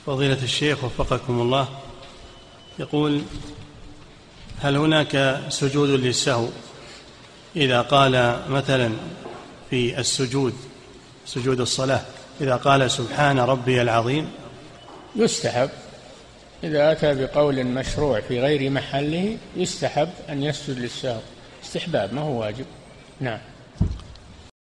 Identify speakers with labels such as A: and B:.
A: فضيلة الشيخ وفقكم الله، يقول: هل هناك سجود للسهو إذا قال مثلا في السجود، سجود الصلاة، إذا قال سبحان ربي العظيم؟
B: يستحب إذا أتى بقول مشروع في غير محله، يستحب أن يسجد للسهو، استحباب ما هو واجب. نعم.